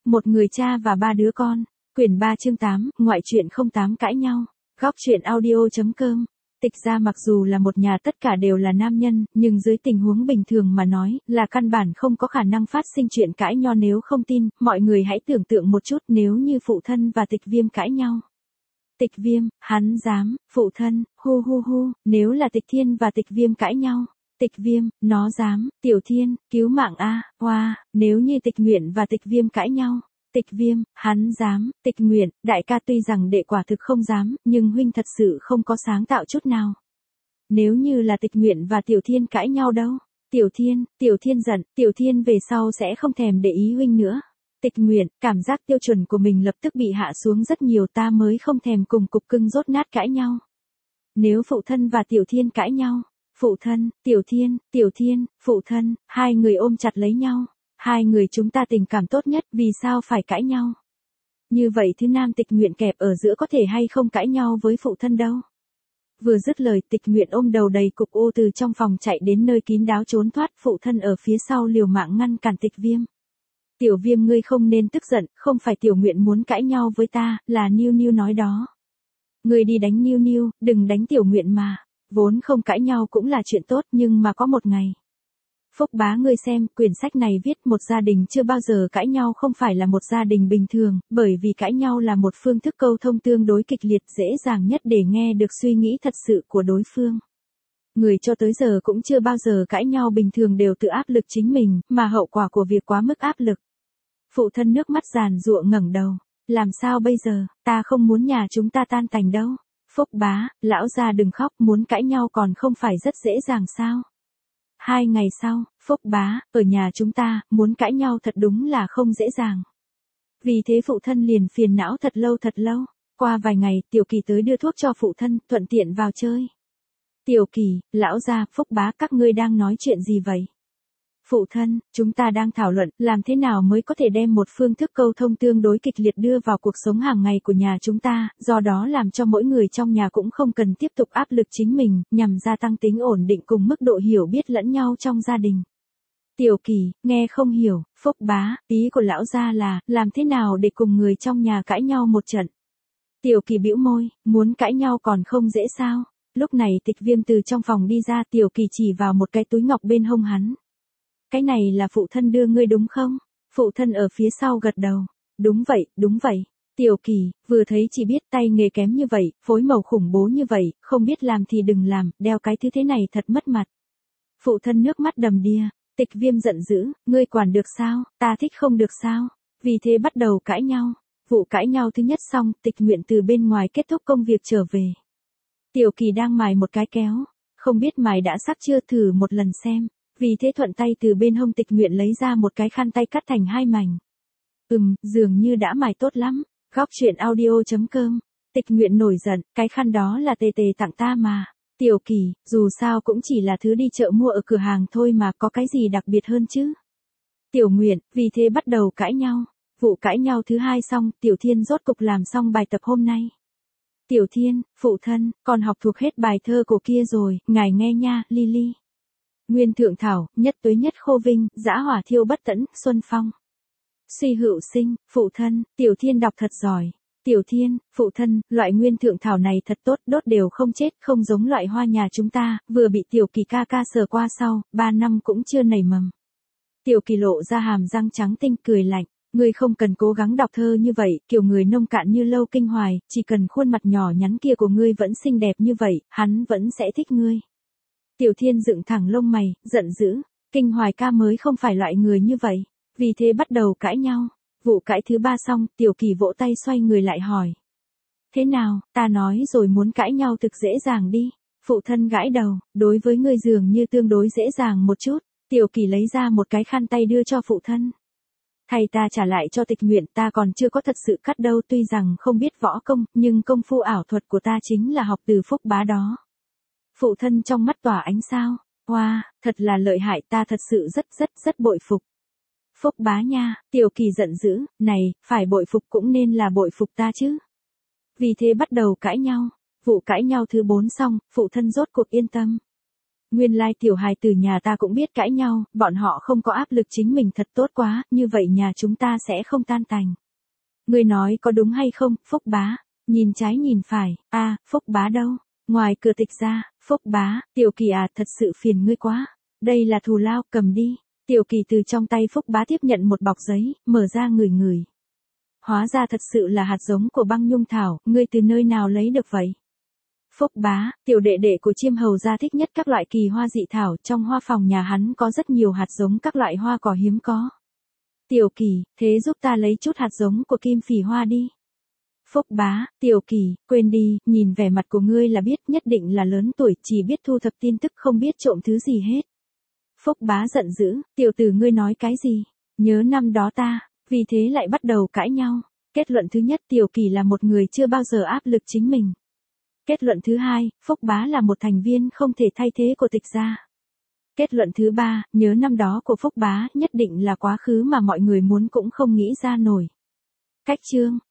Một người cha và ba đứa con. Quyển 3 chương 8, ngoại truyện 08 cãi nhau. Góc truyện audio.com. Tịch ra mặc dù là một nhà tất cả đều là nam nhân, nhưng dưới tình huống bình thường mà nói, là căn bản không có khả năng phát sinh chuyện cãi nhau. Nếu không tin, mọi người hãy tưởng tượng một chút nếu như phụ thân và Tịch Viêm cãi nhau. Tịch Viêm, hắn dám, phụ thân, hu hu hu, nếu là Tịch Thiên và Tịch Viêm cãi nhau. Tịch Viêm, nó dám, Tiểu Thiên, cứu mạng a, hoa, nếu như Tịch Nguyện và Tịch Viêm cãi nhau. Tịch Viêm, hắn dám, Tịch Nguyện, đại ca tuy rằng đệ quả thực không dám, nhưng huynh thật sự không có sáng tạo chút nào. Nếu như là Tịch Nguyện và Tiểu Thiên cãi nhau đâu? Tiểu Thiên giận, Tiểu Thiên về sau sẽ không thèm để ý huynh nữa. Tịch Nguyện, cảm giác tiêu chuẩn của mình lập tức bị hạ xuống rất nhiều, ta mới không thèm cùng cục cưng rốt nát cãi nhau. Nếu phụ thân và Tiểu Thiên cãi nhau, phụ thân, Tiểu Thiên, phụ thân, hai người ôm chặt lấy nhau. Hai người chúng ta tình cảm tốt nhất, vì sao phải cãi nhau? Như vậy thứ nam Tịch Nguyện kẹp ở giữa có thể hay không cãi nhau với phụ thân đâu. Vừa dứt lời, Tịch Nguyện ôm đầu đầy cục ô từ trong phòng chạy đến nơi kín đáo trốn thoát, phụ thân ở phía sau liều mạng ngăn cản Tịch Viêm. Tiểu Viêm, ngươi không nên tức giận, không phải Tiểu Nguyện muốn cãi nhau với ta, là Niu Niu nói đó. Ngươi đi đánh Niu Niu, đừng đánh Tiểu Nguyện mà. Vốn không cãi nhau cũng là chuyện tốt, nhưng mà có một ngày. Phúc bá, ngươi xem, quyển sách này viết một gia đình chưa bao giờ cãi nhau không phải là một gia đình bình thường, bởi vì cãi nhau là một phương thức câu thông tương đối kịch liệt, dễ dàng nhất để nghe được suy nghĩ thật sự của đối phương. Người cho tới giờ cũng chưa bao giờ cãi nhau bình thường đều tự áp lực chính mình, mà hậu quả của việc quá mức áp lực. Phụ thân nước mắt giàn giụa ngẩng đầu, làm sao bây giờ, ta không muốn nhà chúng ta tan tành đâu. Phúc bá, lão gia đừng khóc, muốn cãi nhau còn không phải rất dễ dàng sao? 2 ngày sau, Phúc bá, ở nhà chúng ta, muốn cãi nhau thật đúng là không dễ dàng. Vì thế phụ thân liền phiền não thật lâu. Qua vài ngày, Tiểu Kỳ tới đưa thuốc cho phụ thân, thuận tiện vào chơi. Tiểu Kỳ, lão gia, Phúc bá, các ngươi đang nói chuyện gì vậy? Phụ thân, chúng ta đang thảo luận, làm thế nào mới có thể đem một phương thức câu thông tương đối kịch liệt đưa vào cuộc sống hàng ngày của nhà chúng ta, do đó làm cho mỗi người trong nhà cũng không cần tiếp tục áp lực chính mình, nhằm gia tăng tính ổn định cùng mức độ hiểu biết lẫn nhau trong gia đình. Tiểu Kỳ, nghe không hiểu, Phúc bá, ý của lão gia là, làm thế nào để cùng người trong nhà cãi nhau một trận. Tiểu Kỳ bĩu môi, muốn cãi nhau còn không dễ sao. Lúc này Tịch Viêm từ trong phòng đi ra, Tiểu Kỳ chỉ vào một cái túi ngọc bên hông hắn. Cái này là phụ thân đưa ngươi đúng không? Phụ thân ở phía sau gật đầu. Đúng vậy. Tiểu Kỳ, vừa thấy chỉ biết tay nghề kém như vậy, phối màu khủng bố như vậy, không biết làm thì đừng làm, đeo cái thứ thế này thật mất mặt. Phụ thân nước mắt đầm đìa. Tịch Viêm giận dữ, ngươi quản được sao, ta thích không được sao? Vì thế bắt đầu cãi nhau. Vụ cãi nhau thứ nhất xong, Tịch Nguyện từ bên ngoài kết thúc công việc trở về. Tiểu Kỳ đang mài một cái kéo, không biết mài đã sắc chưa, thử một lần xem. Vì thế thuận tay từ bên hông Tịch Nguyện lấy ra một cái khăn tay cắt thành 2 mảnh. Dường như đã mài tốt lắm. Góc truyện audio.com. Tịch Nguyện nổi giận, cái khăn đó là tề tặng ta mà. Tiểu Kỳ, dù sao cũng chỉ là thứ đi chợ mua ở cửa hàng thôi mà, có cái gì đặc biệt hơn chứ. Tiểu Nguyện, vì thế bắt đầu cãi nhau. Vụ cãi nhau thứ 2 xong, Tiểu Thiên rốt cục làm xong bài tập hôm nay. Tiểu Thiên, phụ thân, con học thuộc hết bài thơ cổ kia rồi, ngài nghe nha, Lily. Nguyên thượng thảo, nhất tuế nhất khô vinh, dã hỏa thiêu bất tẫn, xuân phong. Suy hữu sinh, phụ thân, Tiểu Thiên đọc thật giỏi. Tiểu Thiên, phụ thân, loại nguyên thượng thảo này thật tốt, đốt đều không chết, không giống loại hoa nhà chúng ta, vừa bị Tiểu Kỳ ca sờ qua sau, 3 năm cũng chưa nảy mầm. Tiểu Kỳ lộ ra hàm răng trắng tinh cười lạnh. Ngươi không cần cố gắng đọc thơ như vậy, kiểu người nông cạn như Lâu Kinh Hoài, chỉ cần khuôn mặt nhỏ nhắn kia của ngươi vẫn xinh đẹp như vậy, hắn vẫn sẽ thích ngươi. Tiểu Thiên dựng thẳng lông mày, giận dữ, Kinh Hoài ca mới không phải loại người như vậy, vì thế bắt đầu cãi nhau. Vụ cãi thứ 3 xong, Tiểu Kỳ vỗ tay xoay người lại hỏi. Thế nào, ta nói rồi muốn cãi nhau thực dễ dàng đi. Phụ thân gãi đầu, đối với ngươi dường như tương đối dễ dàng một chút. Tiểu Kỳ lấy ra một cái khăn tay đưa cho phụ thân. Thầy ta trả lại cho Tịch Nguyện, ta còn chưa có thật sự cắt đâu, tuy rằng không biết võ công, nhưng công phu ảo thuật của ta chính là học từ Phúc bá đó. Phụ thân trong mắt tỏa ánh sao. Wow, thật là lợi hại, ta thật sự rất bội phục. Phúc bá nha, Tiểu Kỳ giận dữ, này, phải bội phục cũng nên là bội phục ta chứ. Vì thế bắt đầu cãi nhau. Vụ cãi nhau thứ 4 xong, phụ thân rốt cuộc yên tâm. Nguyên lai tiểu hài từ nhà ta cũng biết cãi nhau, bọn họ không có áp lực chính mình thật tốt quá, như vậy nhà chúng ta sẽ không tan tành. Ngươi nói có đúng hay không, Phúc Bá? Nhìn trái nhìn phải, Phúc Bá đâu? Ngoài cửa Tịch gia, Phúc Bá, Tiểu Kỳ à, thật sự phiền ngươi quá. Đây là thù lao, cầm đi. Tiểu Kỳ từ trong tay Phúc Bá tiếp nhận một bọc giấy, mở ra ngửi ngửi. Hóa ra thật sự là hạt giống của băng nhung thảo, ngươi từ nơi nào lấy được vậy? Phúc Bá, tiểu đệ đệ của Chiêm Hầu gia thích nhất các loại kỳ hoa dị thảo, trong hoa phòng nhà hắn có rất nhiều hạt giống các loại hoa cỏ hiếm có. Tiểu Kỳ, thế giúp ta lấy chút hạt giống của kim phỉ hoa đi. Phúc Bá, Tiểu Kỳ, quên đi, nhìn vẻ mặt của ngươi là biết nhất định là lớn tuổi, chỉ biết thu thập tin tức không biết trộm thứ gì hết. Phúc Bá giận dữ, tiểu tử ngươi nói cái gì? Nhớ năm đó ta, vì thế lại bắt đầu cãi nhau. Kết luận thứ nhất, Tiểu Kỳ là một người chưa bao giờ áp lực chính mình. Kết luận thứ hai, Phúc Bá là một thành viên không thể thay thế của Tịch gia. Kết luận thứ ba, nhớ năm đó của Phúc Bá nhất định là quá khứ mà mọi người muốn cũng không nghĩ ra nổi. Cách chương